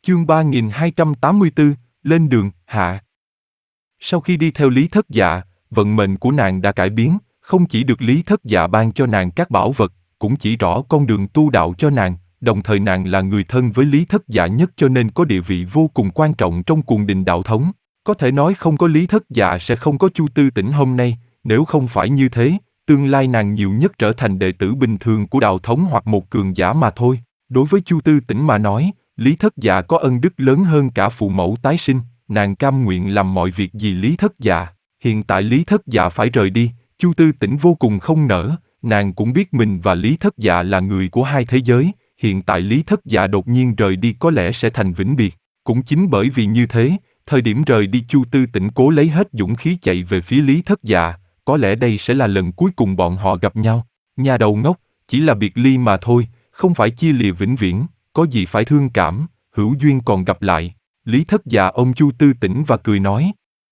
Chương 3284, lên đường, hạ. Sau khi đi theo Lý Thất Dạ, vận mệnh của nàng đã cải biến, không chỉ được Lý Thất Dạ ban cho nàng các bảo vật, cũng chỉ rõ con đường tu đạo cho nàng, đồng thời nàng là người thân với Lý Thất Dạ nhất cho nên có địa vị vô cùng quan trọng trong cuồng đình đạo thống. Có thể nói không có Lý Thất Dạ sẽ không có Chu Tư Tĩnh hôm nay, nếu không phải như thế, tương lai nàng nhiều nhất trở thành đệ tử bình thường của đạo thống hoặc một cường giả mà thôi. Đối với Chu Tư Tĩnh mà nói, Lý Thất Dạ có ân đức lớn hơn cả phụ mẫu tái sinh, nàng cam nguyện làm mọi việc vì Lý Thất Dạ. Hiện tại Lý Thất Dạ phải rời đi, Chu Tư Tĩnh vô cùng không nỡ, nàng cũng biết mình và Lý Thất Dạ là người của hai thế giới, hiện tại Lý Thất Dạ đột nhiên rời đi có lẽ sẽ thành vĩnh biệt. Cũng chính bởi vì như thế, thời điểm rời đi Chu Tư Tĩnh cố lấy hết dũng khí chạy về phía Lý Thất Dạ, có lẽ đây sẽ là lần cuối cùng bọn họ gặp nhau. Nhà đầu ngốc, chỉ là biệt ly mà thôi, không phải chia lìa vĩnh viễn, có gì phải thương cảm, hữu duyên còn gặp lại. Lý Thất Dạ ôm Chu Tư Tĩnh và cười nói.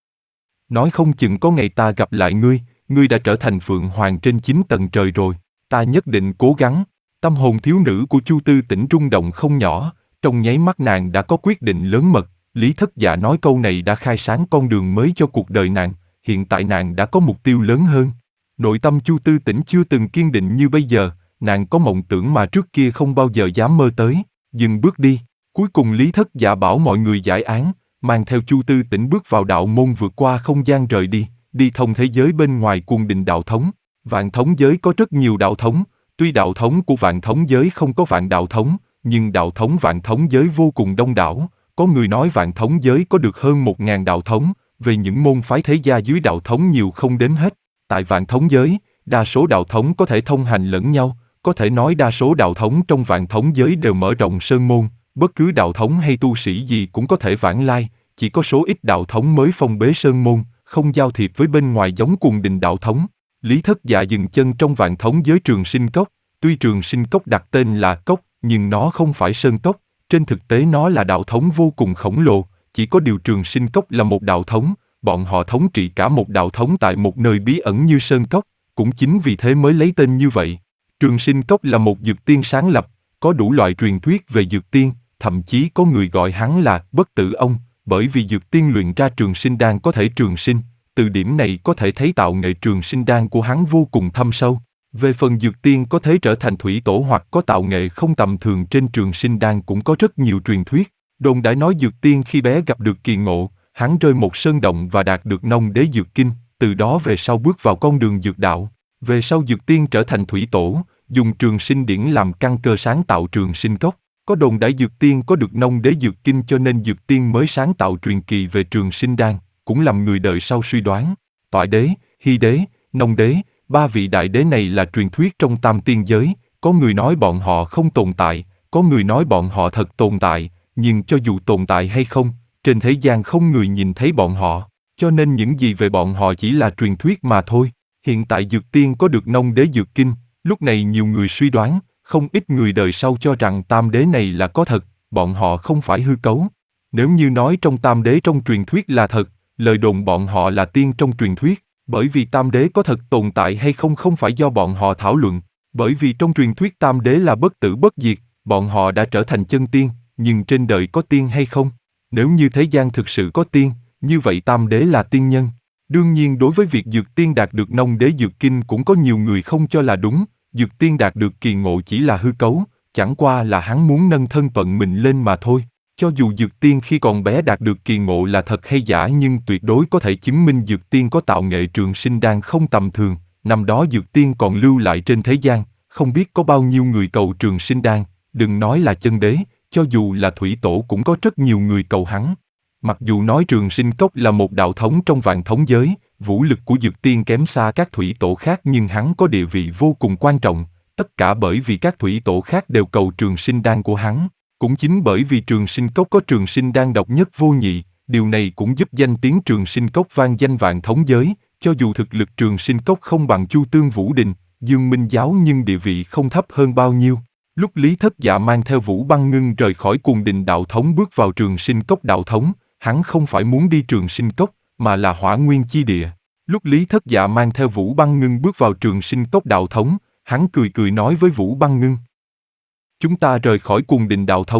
Nói không chừng có ngày ta gặp lại ngươi đã trở thành Phượng Hoàng trên 9 tầng trời rồi, ta nhất định cố gắng. Tâm hồn thiếu nữ của Chu Tư Tĩnh rung động không nhỏ, trong nháy mắt nàng đã có quyết định lớn mật. Lý Thất Dạ nói câu này đã khai sáng con đường mới cho cuộc đời nàng, hiện tại nàng đã có mục tiêu lớn hơn. Nội tâm Chu Tư Tĩnh chưa từng kiên định như bây giờ, nàng có mộng tưởng mà trước kia không bao giờ dám mơ tới. Dừng bước đi, cuối cùng Lý Thất Dạ bảo mọi người giải án, mang theo Chu Tư Tĩnh bước vào đạo môn vượt qua không gian rời đi, đi thông thế giới bên ngoài cuồng đình đạo thống. Vạn thống giới có rất nhiều đạo thống, tuy đạo thống của vạn thống giới không có vạn đạo thống, nhưng đạo thống vạn thống giới vô cùng đông đảo, có người nói vạn thống giới có được hơn 1000 đạo thống, về những môn phái thế gia dưới đạo thống nhiều không đếm hết. Tại vạn thống giới, đa số đạo thống có thể thông hành lẫn nhau, có thể nói đa số đạo thống trong vạn thống giới đều mở rộng sơn môn, bất cứ đạo thống hay tu sĩ gì cũng có thể vãng lai, chỉ có số ít đạo thống mới phong bế sơn môn, không giao thiệp với bên ngoài giống cuồng đình đạo thống. Lý Thất Dạ dừng chân trong vạn thống giới Trường Sinh Cốc, tuy Trường Sinh Cốc đặt tên là cốc, nhưng nó không phải sơn cốc, trên thực tế nó là đạo thống vô cùng khổng lồ, chỉ có điều Trường Sinh Cốc là một đạo thống, bọn họ thống trị cả một đạo thống tại một nơi bí ẩn như sơn cốc, cũng chính vì thế mới lấy tên như vậy. Trường Sinh Cốc là một dược tiên sáng lập, có đủ loại truyền thuyết về dược tiên, thậm chí có người gọi hắn là Bất Tử Ông, bởi vì dược tiên luyện ra trường sinh đan có thể trường sinh, từ điểm này có thể thấy tạo nghệ trường sinh đan của hắn vô cùng thâm sâu. Về phần dược tiên có thể trở thành thủy tổ hoặc có tạo nghệ không tầm thường trên trường sinh đan cũng có rất nhiều truyền thuyết. Đồn đãi nói dược tiên khi bé gặp được kỳ ngộ, hắn rơi một sơn động và đạt được nông đế dược kinh, từ đó về sau bước vào con đường dược đạo. Về sau dược tiên trở thành thủy tổ, dùng trường sinh điển làm căn cơ sáng tạo trường sinh cốc. Có đồn đãi dược tiên có được nông đế dược kinh cho nên dược tiên mới sáng tạo truyền kỳ về trường sinh đan, cũng làm người đời sau suy đoán. Tọa đế, hy đế, nông đế, ba vị đại đế này là truyền thuyết trong tam tiên giới, có người nói bọn họ không tồn tại, có người nói bọn họ thật tồn tại, nhưng cho dù tồn tại hay không, trên thế gian không người nhìn thấy bọn họ, cho nên những gì về bọn họ chỉ là truyền thuyết mà thôi. Hiện tại dược tiên có được nông đế dược kinh, lúc này nhiều người suy đoán, không ít người đời sau cho rằng tam đế này là có thật, bọn họ không phải hư cấu. Nếu như nói trong tam đế trong truyền thuyết là thật, lời đồn bọn họ là tiên trong truyền thuyết, bởi vì tam đế có thật tồn tại hay không không phải do bọn họ thảo luận, bởi vì trong truyền thuyết tam đế là bất tử bất diệt, bọn họ đã trở thành chân tiên, nhưng trên đời có tiên hay không? Nếu như thế gian thực sự có tiên, như vậy tam đế là tiên nhân. Đương nhiên đối với việc dược tiên đạt được nông đế dược kinh cũng có nhiều người không cho là đúng, dược tiên đạt được kỳ ngộ chỉ là hư cấu, chẳng qua là hắn muốn nâng thân phận mình lên mà thôi. Cho dù dược tiên khi còn bé đạt được kỳ ngộ là thật hay giả nhưng tuyệt đối có thể chứng minh dược tiên có tạo nghệ trường sinh đan không tầm thường, năm đó dược tiên còn lưu lại trên thế gian, không biết có bao nhiêu người cầu trường sinh đan, đừng nói là chân đế, cho dù là thủy tổ cũng có rất nhiều người cầu hắn. Mặc dù nói Trường Sinh Cốc là một đạo thống trong vạn thống giới, vũ lực của dược tiên kém xa các thủy tổ khác nhưng hắn có địa vị vô cùng quan trọng, tất cả bởi vì các thủy tổ khác đều cầu trường sinh đan của hắn. Cũng chính bởi vì Trường Sinh Cốc có trường sinh đan độc nhất vô nhị, điều này cũng giúp danh tiếng Trường Sinh Cốc vang danh vạn thống giới, cho dù thực lực Trường Sinh Cốc không bằng Chu Tương Vũ Đình, Dương Minh Giáo nhưng địa vị không thấp hơn bao nhiêu. Lúc Lý Thất Dạ mang theo Vũ Băng Ngưng rời khỏi cuồng đình đạo thống bước vào Trường Sinh Cốc đạo thống, hắn không phải muốn đi Trường Sinh Cốc, mà là Hỏa Nguyên Chi Địa. Lúc Lý Thất Dạ mang theo Vũ Băng Ngưng bước vào Trường Sinh Cốc đạo thống, hắn cười cười nói với Vũ Băng Ngưng. Chúng ta rời khỏi cuồng đình đạo thống,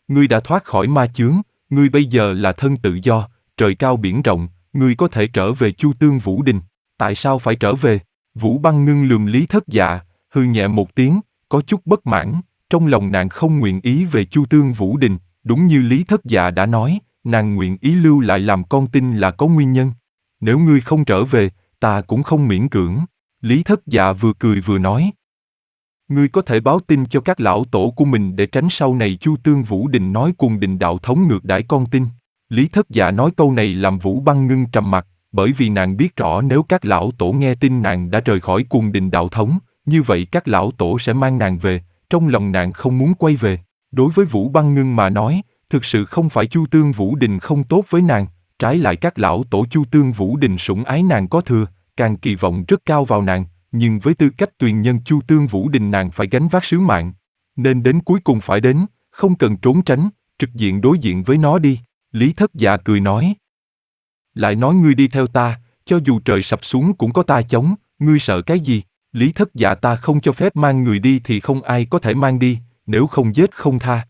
ngươi đã thoát khỏi ma chướng, ngươi bây giờ là thân tự do, trời cao biển rộng, ngươi có thể trở về Chu Tương Vũ Đình. Tại sao phải trở về? Vũ Băng Ngưng lườm Lý Thất Dạ, hừ nhẹ một tiếng, có chút bất mãn, trong lòng nàng không nguyện ý về Chu Tương Vũ Đình, đúng như Lý Thất Dạ đã nói, nàng nguyện ý lưu lại làm con tin là có nguyên nhân. Nếu ngươi không trở về, ta cũng không miễn cưỡng. Lý Thất Dạ vừa cười vừa nói. Ngươi có thể báo tin cho các lão tổ của mình để tránh sau này Chu Tương Vũ Đình nói Cuồng Đình đạo thống ngược đãi con tin. Lý Thất Dạ nói câu này làm Vũ Băng Ngưng trầm mặt, bởi vì nàng biết rõ nếu các lão tổ nghe tin nàng đã rời khỏi Cuồng Đình đạo thống, như vậy các lão tổ sẽ mang nàng về, trong lòng nàng không muốn quay về. Đối với Vũ Băng Ngưng mà nói, thực sự không phải Chu Tương Vũ Đình không tốt với nàng, trái lại các lão tổ Chu Tương Vũ Đình sủng ái nàng có thừa, càng kỳ vọng rất cao vào nàng, nhưng với tư cách tuyền nhân Chu Tương Vũ Đình nàng phải gánh vác sứ mạng, nên đến cuối cùng phải đến, không cần trốn tránh, trực diện đối diện với nó đi. Lý Thất Dạ cười nói. Lại nói ngươi đi theo ta, cho dù trời sập xuống cũng có ta chống, ngươi sợ cái gì? Lý Thất Dạ ta không cho phép mang người đi thì không ai có thể mang đi, nếu không giết không tha,